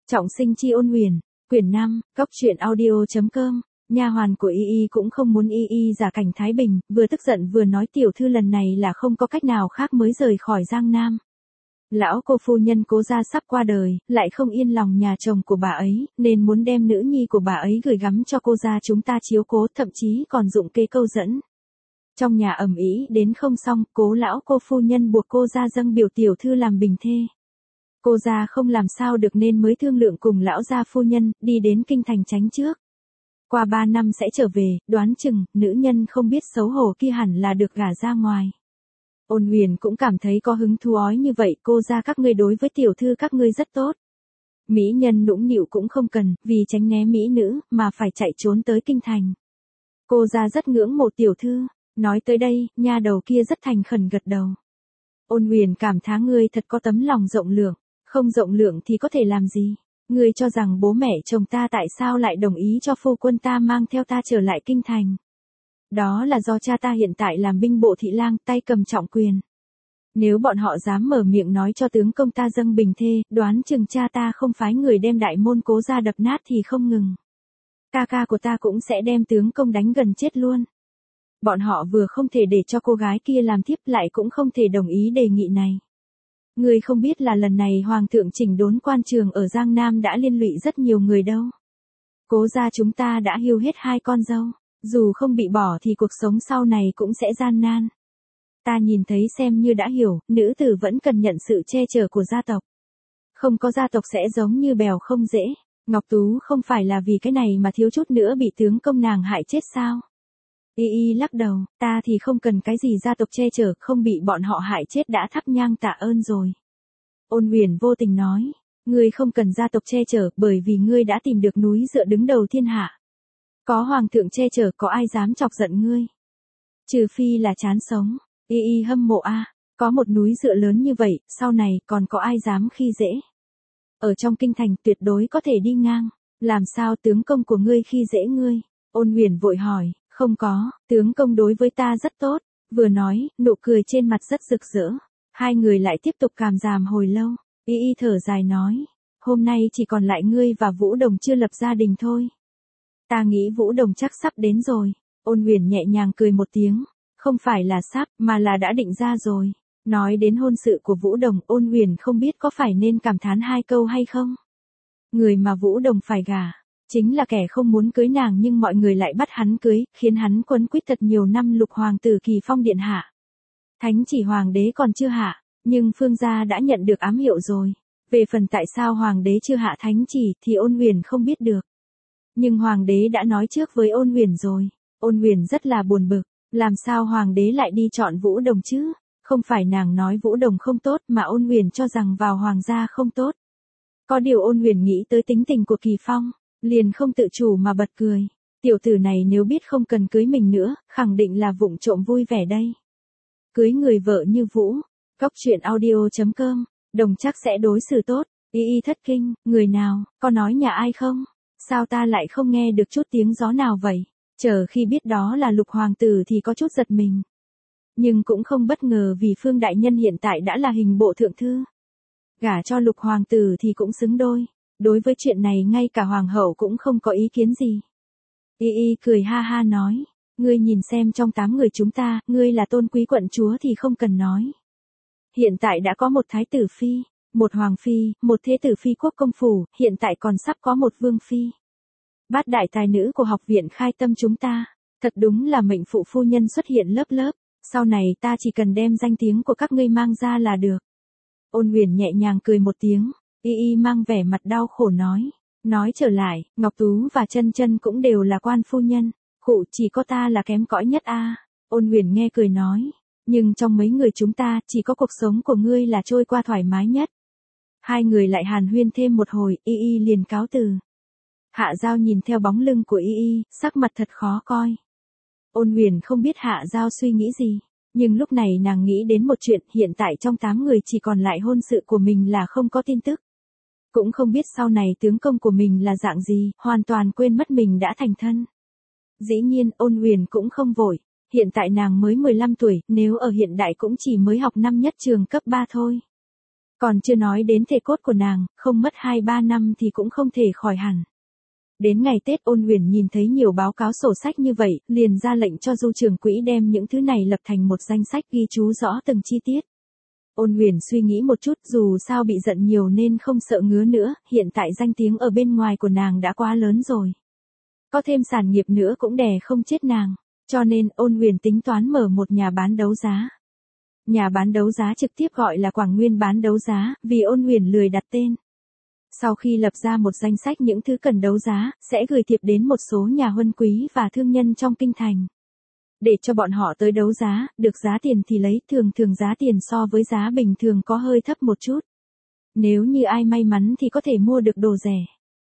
Trọng sinh chi ôn huyền, quyển 5, cóc truyện audio.com. Nha hoàn của Y cũng không muốn Y giả cảnh Thái Bình, vừa tức giận vừa nói tiểu thư lần này là không có cách nào khác mới rời khỏi Giang Nam. Lão cô phu nhân Cố gia sắp qua đời, lại không yên lòng nhà chồng của bà ấy, nên muốn đem nữ nhi của bà ấy gửi gắm cho cô gia chúng ta chiếu cố, thậm chí còn dụng kế câu dẫn. Trong nhà ầm ĩ đến không xong, Cố lão cô phu nhân buộc cô gia dâng biểu tiểu thư làm bình thê. Cô gia không làm sao được nên mới thương lượng cùng lão gia phu nhân, đi đến kinh thành tránh trước. Qua 3 năm sẽ trở về, đoán chừng, nữ nhân không biết xấu hổ kia hẳn là được gả ra ngoài. Ôn huyền cũng cảm thấy có hứng thú ói như vậy, cô gia các ngươi đối với tiểu thư các ngươi rất tốt. Mỹ nhân nũng nịu cũng không cần, vì tránh né mỹ nữ, mà phải chạy trốn tới kinh thành. Cô gia rất ngưỡng mộ tiểu thư, nói tới đây, nha đầu kia rất thành khẩn gật đầu. Ôn huyền cảm thán ngươi thật có tấm lòng rộng lượng, không rộng lượng thì có thể làm gì? Ngươi cho rằng bố mẹ chồng ta tại sao lại đồng ý cho phu quân ta mang theo ta trở lại kinh thành? Đó là do cha ta hiện tại làm binh bộ thị lang, tay cầm trọng quyền. Nếu bọn họ dám mở miệng nói cho tướng công ta dâng bình thê, đoán chừng cha ta không phái người đem đại môn Cố gia đập nát thì không ngừng. Ca ca của ta cũng sẽ đem tướng công đánh gần chết luôn. Bọn họ vừa không thể để cho cô gái kia làm thiếp, lại cũng không thể đồng ý đề nghị này. Ngươi không biết là lần này Hoàng thượng chỉnh đốn quan trường ở Giang Nam đã liên lụy rất nhiều người đâu. Cố gia chúng ta đã hiu hết 2 con dâu, dù không bị bỏ thì cuộc sống sau này cũng sẽ gian nan. Ta nhìn thấy xem như đã hiểu, nữ tử vẫn cần nhận sự che chở của gia tộc. Không có gia tộc sẽ giống như bèo không dễ. Ngọc Tú không phải là vì cái này mà thiếu chút nữa bị tướng công nàng hại chết sao? Y lắc đầu, ta thì không cần cái gì gia tộc che chở, không bị bọn họ hại chết đã thắp nhang tạ ơn rồi. Ôn huyền vô tình nói, ngươi không cần gia tộc che chở bởi vì ngươi đã tìm được núi dựa đứng đầu thiên hạ. Có hoàng thượng che chở có ai dám chọc giận ngươi? Trừ phi là chán sống. Y hâm mộ a, có một núi dựa lớn như vậy, sau này còn có ai dám khi dễ? Ở trong kinh thành tuyệt đối có thể đi ngang, làm sao tướng công của ngươi khi dễ ngươi? Ôn huyền vội hỏi. Không có, tướng công đối với ta rất tốt, vừa nói, nụ cười trên mặt rất rực rỡ. Hai người lại tiếp tục càm ràm hồi lâu. Y thở dài nói, hôm nay chỉ còn lại ngươi và Vũ Đồng chưa lập gia đình thôi. Ta nghĩ Vũ Đồng chắc sắp đến rồi. Ôn huyền nhẹ nhàng cười một tiếng, không phải là sắp, mà là đã định ra rồi. Nói đến hôn sự của Vũ Đồng, Ôn huyền không biết có phải nên cảm thán 2 câu hay không. Người mà Vũ Đồng phải gả chính là kẻ không muốn cưới nàng nhưng mọi người lại bắt hắn cưới, khiến hắn quấn quýt thật nhiều năm. Lục hoàng tử Kỳ Phong điện hạ. Thánh chỉ hoàng đế còn chưa hạ, nhưng Phương gia đã nhận được ám hiệu rồi. Về phần tại sao hoàng đế chưa hạ thánh chỉ thì Ôn huyền không biết được. Nhưng hoàng đế đã nói trước với Ôn huyền rồi. Ôn huyền rất là buồn bực, làm sao hoàng đế lại đi chọn Vũ Đồng chứ? Không phải nàng nói Vũ Đồng không tốt mà Ôn huyền cho rằng vào hoàng gia không tốt. Có điều Ôn huyền nghĩ tới tính tình của Kỳ Phong, liền không tự chủ mà bật cười. Tiểu tử này nếu biết không cần cưới mình nữa, khẳng định là vụng trộm vui vẻ đây. Cưới người vợ như Vũ, cóc truyện audio.com, Đồng chắc sẽ đối xử tốt. Y thất kinh, người nào, có nói nhà ai không? Sao ta lại không nghe được chút tiếng gió nào vậy? Chờ khi biết đó là Lục hoàng tử thì có chút giật mình. Nhưng cũng không bất ngờ vì Phương đại nhân hiện tại đã là hình bộ thượng thư. Gả cho Lục hoàng tử thì cũng xứng đôi. Đối với chuyện này ngay cả hoàng hậu cũng không có ý kiến gì. Y cười ha ha nói, ngươi nhìn xem trong 8 người chúng ta, ngươi là tôn quý quận chúa thì không cần nói. Hiện tại đã có một thái tử phi, một hoàng phi, một thế tử phi quốc công phủ, hiện tại còn sắp có một vương phi. Bát đại tài nữ của học viện Khai Tâm chúng ta, thật đúng là mệnh phụ phu nhân xuất hiện lớp lớp, sau này ta chỉ cần đem danh tiếng của các ngươi mang ra là được. Ôn huyền nhẹ nhàng cười một tiếng. Y mang vẻ mặt đau khổ nói trở lại, Ngọc Tú và Chân Chân cũng đều là quan phu nhân, khụ chỉ có ta là kém cỏi nhất a. Ôn huyền nghe cười nói, nhưng trong mấy người chúng ta, chỉ có cuộc sống của ngươi là trôi qua thoải mái nhất. Hai người lại hàn huyên thêm một hồi, Y liền cáo từ. Hạ Giao nhìn theo bóng lưng của Y, sắc mặt thật khó coi. Ôn huyền không biết Hạ Giao suy nghĩ gì. Nhưng lúc này nàng nghĩ đến một chuyện, hiện tại trong 8 người chỉ còn lại hôn sự của mình là không có tin tức. Cũng không biết sau này tướng công của mình là dạng gì, hoàn toàn quên mất mình đã thành thân. Dĩ nhiên Ôn huyền cũng không vội, hiện tại nàng mới 15 tuổi, nếu ở hiện đại cũng chỉ mới học năm nhất trường cấp 3 thôi. Còn chưa nói đến thể cốt của nàng, không mất 2-3 năm thì cũng không thể khỏi hẳn. Đến ngày Tết Ôn Huyền nhìn thấy nhiều báo cáo sổ sách như vậy, liền ra lệnh cho Du Trường Quỹ đem những thứ này lập thành một danh sách ghi chú rõ từng chi tiết. Ôn Huyền suy nghĩ một chút, dù sao bị giận nhiều nên không sợ ngứa nữa, hiện tại danh tiếng ở bên ngoài của nàng đã quá lớn rồi. Có thêm sản nghiệp nữa cũng đè không chết nàng, cho nên Ôn Huyền tính toán mở một nhà bán đấu giá. Nhà bán đấu giá trực tiếp gọi là Quảng Nguyên bán đấu giá, vì Ôn Huyền lười đặt tên. Sau khi lập ra một danh sách những thứ cần đấu giá, sẽ gửi thiệp đến một số nhà huân quý và thương nhân trong kinh thành. Để cho bọn họ tới đấu giá, được giá tiền thì lấy, thường thường giá tiền so với giá bình thường có hơi thấp một chút. Nếu như ai may mắn thì có thể mua được đồ rẻ.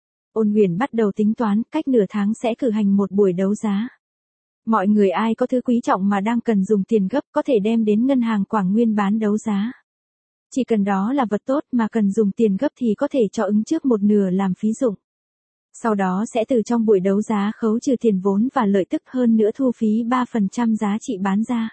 Ôn Huyền bắt đầu tính toán, cách nửa tháng sẽ cử hành một buổi đấu giá. Mọi người ai có thứ quý trọng mà đang cần dùng tiền gấp có thể đem đến ngân hàng Quảng Nguyên bán đấu giá. Chỉ cần đó là vật tốt mà cần dùng tiền gấp thì có thể cho ứng trước một nửa làm phí dụng. Sau đó sẽ từ trong buổi đấu giá khấu trừ tiền vốn và lợi tức, hơn nữa thu phí 3% giá trị bán ra.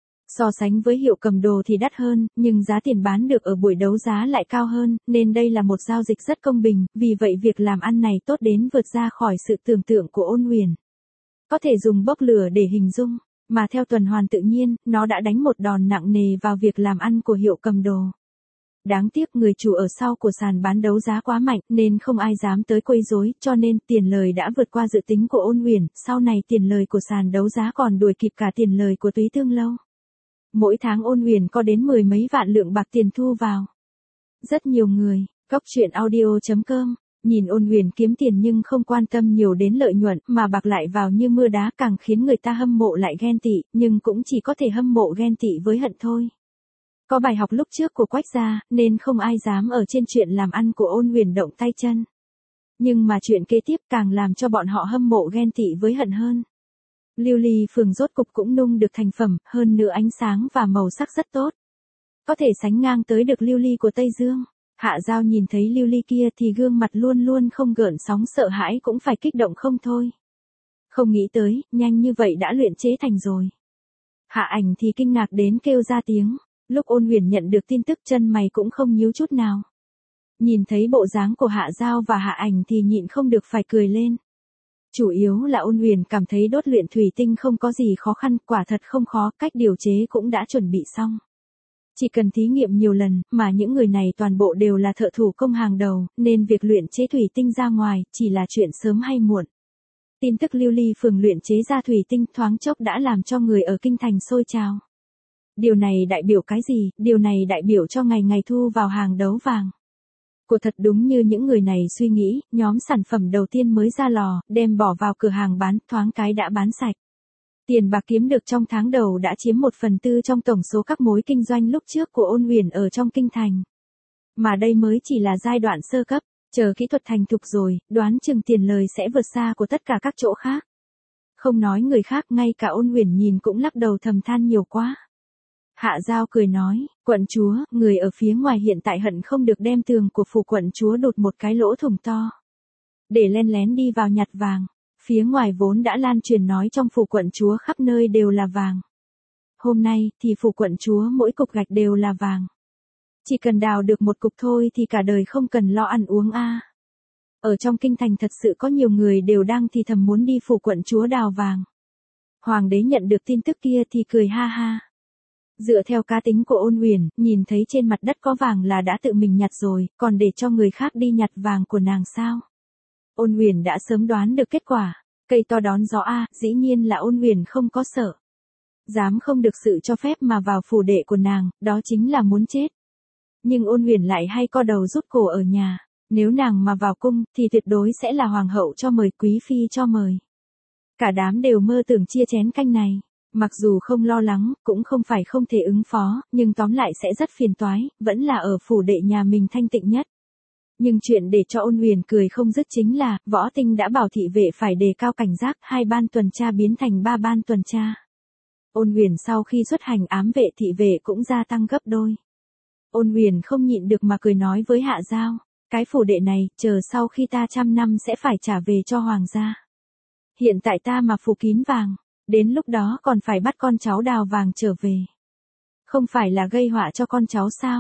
So sánh với hiệu cầm đồ thì đắt hơn, nhưng giá tiền bán được ở buổi đấu giá lại cao hơn, nên đây là một giao dịch rất công bình, vì vậy việc làm ăn này tốt đến vượt ra khỏi sự tưởng tượng của Ôn Huyền. Có thể dùng bốc lửa để hình dung, mà theo tuần hoàn tự nhiên, nó đã đánh một đòn nặng nề vào việc làm ăn của hiệu cầm đồ. Đáng tiếc người chủ ở sau của sàn bán đấu giá quá mạnh nên không ai dám tới quấy rối, cho nên tiền lời đã vượt qua dự tính của Ôn Huyền, sau này tiền lời của sàn đấu giá còn đuổi kịp cả tiền lời của Túy Tương Lâu. Mỗi tháng Ôn Huyền có đến 10 mấy vạn lượng bạc tiền thu vào. Rất nhiều người, goctruyện.audio.com, nhìn Ôn Huyền kiếm tiền nhưng không quan tâm nhiều đến lợi nhuận mà bạc lại vào như mưa đá, càng khiến người ta hâm mộ lại ghen tị, nhưng cũng chỉ có thể hâm mộ ghen tị với hận thôi. Có bài học lúc trước của Quách gia, nên không ai dám ở trên chuyện làm ăn của Ôn Huyền động tay chân. Nhưng mà chuyện kế tiếp càng làm cho bọn họ hâm mộ ghen tị với hận hơn. Lưu ly phường rốt cục cũng nung được thành phẩm, hơn nữa ánh sáng và màu sắc rất tốt. Có thể sánh ngang tới được lưu ly của Tây Dương. Hạ Giao nhìn thấy lưu ly kia thì gương mặt luôn luôn không gợn sóng, sợ hãi cũng phải kích động không thôi. Không nghĩ tới, nhanh như vậy đã luyện chế thành rồi. Hạ Ảnh thì kinh ngạc đến kêu ra tiếng. Lúc Ôn Huyền nhận được tin tức chân mày cũng không nhíu chút nào. Nhìn thấy bộ dáng của Hạ Giao và Hạ Ảnh thì nhịn không được phải cười lên. Chủ yếu là Ôn Huyền cảm thấy đốt luyện thủy tinh không có gì khó khăn, quả thật không khó, cách điều chế cũng đã chuẩn bị xong. Chỉ cần thí nghiệm nhiều lần, mà những người này toàn bộ đều là thợ thủ công hàng đầu, nên việc luyện chế thủy tinh ra ngoài chỉ là chuyện sớm hay muộn. Tin tức lưu ly phường luyện chế ra thủy tinh thoáng chốc đã làm cho người ở kinh thành sôi trào. Điều này đại biểu cái gì? Điều này đại biểu cho ngày ngày thu vào hàng đấu vàng. Của thật đúng như những người này suy nghĩ, nhóm sản phẩm đầu tiên mới ra lò, đem bỏ vào cửa hàng bán, thoáng cái đã bán sạch. Tiền bạc kiếm được trong tháng đầu đã chiếm 1/4 trong tổng số các mối kinh doanh lúc trước của Ôn Huyền ở trong kinh thành. Mà đây mới chỉ là giai đoạn sơ cấp, chờ kỹ thuật thành thục rồi, đoán chừng tiền lời sẽ vượt xa của tất cả các chỗ khác. Không nói người khác, ngay cả Ôn Huyền nhìn cũng lắc đầu thầm than nhiều quá. Hạ Giao cười nói, quận chúa, người ở phía ngoài hiện tại hận không được đem tường của phủ quận chúa đột một cái lỗ thủng to. Để len lén đi vào nhặt vàng. Phía ngoài vốn đã lan truyền nói trong phủ quận chúa khắp nơi đều là vàng. Hôm nay thì phủ quận chúa mỗi cục gạch đều là vàng. Chỉ cần đào được một cục thôi thì cả đời không cần lo ăn uống a. Ở trong kinh thành thật sự có nhiều người đều đang thì thầm muốn đi phủ quận chúa đào vàng. Hoàng đế nhận được tin tức kia thì cười ha ha. Dựa theo cá tính của Ôn Huyền, nhìn thấy trên mặt đất có vàng là đã tự mình nhặt rồi, còn để cho người khác đi nhặt vàng của nàng sao? Ôn Huyền đã sớm đoán được kết quả. Cây to đón gió a, dĩ nhiên là Ôn Huyền không có sợ. Dám không được sự cho phép mà vào phủ đệ của nàng, đó chính là muốn chết. Nhưng Ôn Huyền lại hay co đầu rút cổ ở nhà. Nếu nàng mà vào cung, thì tuyệt đối sẽ là hoàng hậu cho mời, quý phi cho mời. Cả đám đều mơ tưởng chia chén canh này. Mặc dù không lo lắng, cũng không phải không thể ứng phó, nhưng tóm lại sẽ rất phiền toái, vẫn là ở phủ đệ nhà mình thanh tịnh nhất. Nhưng chuyện để cho Ôn Huyền cười không dứt chính là, Võ Tinh đã bảo thị vệ phải đề cao cảnh giác, 2 ban tuần tra biến thành 3 ban tuần tra. Ôn Huyền sau khi xuất hành ám vệ thị vệ cũng gia tăng gấp đôi. Ôn Huyền không nhịn được mà cười nói với Hạ Giao, cái phủ đệ này, chờ sau khi ta 100 năm sẽ phải trả về cho hoàng gia. Hiện tại ta mà phủ kín vàng, đến lúc đó còn phải bắt con cháu đào vàng trở về. Không phải là gây họa cho con cháu sao?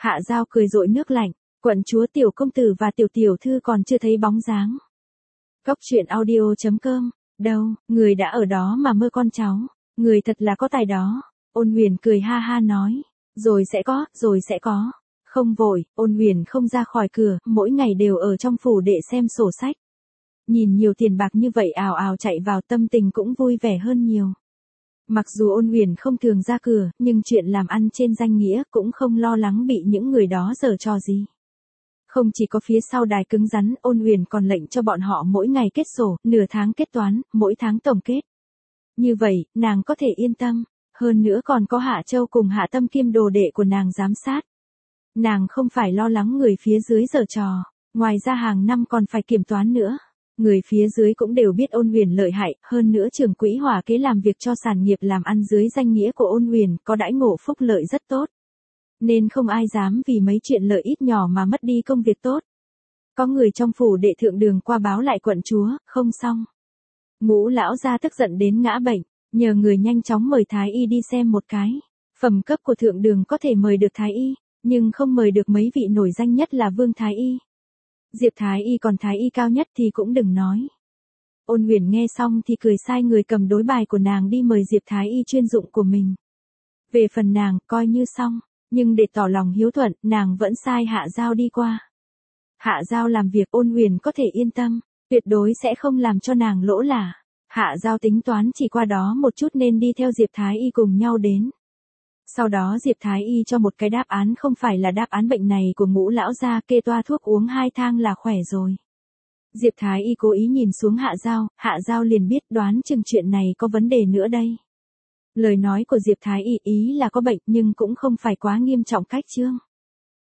Hạ Giao cười dội nước lạnh, quận chúa tiểu công tử và tiểu tiểu thư còn chưa thấy bóng dáng. Cốc truyện audio.com, đâu, người đã ở đó mà mơ con cháu, người thật là có tài đó. Ôn Huyền cười ha ha nói, rồi sẽ có. Không vội, Ôn Huyền không ra khỏi cửa, mỗi ngày đều ở trong phủ để xem sổ sách. Nhìn nhiều tiền bạc như vậy ào ào chạy vào, tâm tình cũng vui vẻ hơn nhiều. Mặc dù Ôn Huyền không thường ra cửa, nhưng chuyện làm ăn trên danh nghĩa cũng không lo lắng bị những người đó giở trò gì. Không chỉ có phía sau đài cứng rắn, Ôn Huyền còn lệnh cho bọn họ mỗi ngày kết sổ, nửa tháng kết toán, mỗi tháng tổng kết. Như vậy, nàng có thể yên tâm. Hơn nữa còn có Hạ Châu cùng Hạ Tâm kiêm đồ đệ của nàng giám sát. Nàng không phải lo lắng người phía dưới giở trò. Ngoài ra hàng năm còn phải kiểm toán nữa. Người phía dưới cũng đều biết Ôn Huyền lợi hại, hơn nữa trưởng quỹ Hòa Kế làm việc cho sản nghiệp làm ăn dưới danh nghĩa của Ôn Huyền, có đãi ngộ phúc lợi rất tốt. Nên không ai dám vì mấy chuyện lợi ít nhỏ mà mất đi công việc tốt. Có người trong phủ đệ thượng đường qua báo lại quận chúa, không xong. Ngũ lão gia tức giận đến ngã bệnh, nhờ người nhanh chóng mời Thái Y đi xem một cái. Phẩm cấp của thượng đường có thể mời được Thái Y, nhưng không mời được mấy vị nổi danh nhất là Vương Thái Y. Diệp Thái Y còn Thái Y cao nhất thì cũng đừng nói. Ôn Huyền nghe xong thì cười sai người cầm đối bài của nàng đi mời Diệp Thái Y chuyên dụng của mình. Về phần nàng, coi như xong, nhưng để tỏ lòng hiếu thuận, nàng vẫn sai Hạ Giao đi qua. Hạ Giao làm việc Ôn Huyền có thể yên tâm, tuyệt đối sẽ không làm cho nàng lỗ lã. Hạ Giao tính toán chỉ qua đó một chút nên đi theo Diệp Thái Y cùng nhau đến. Sau đó Diệp Thái Y cho một cái đáp án không phải là đáp án bệnh này của Ngũ lão gia, kê toa thuốc uống 2 thang là khỏe rồi. Diệp Thái Y cố ý nhìn xuống Hạ Giao liền biết đoán chừng chuyện này có vấn đề nữa đây. Lời nói của Diệp Thái Y ý là có bệnh nhưng cũng không phải quá nghiêm trọng cách chương.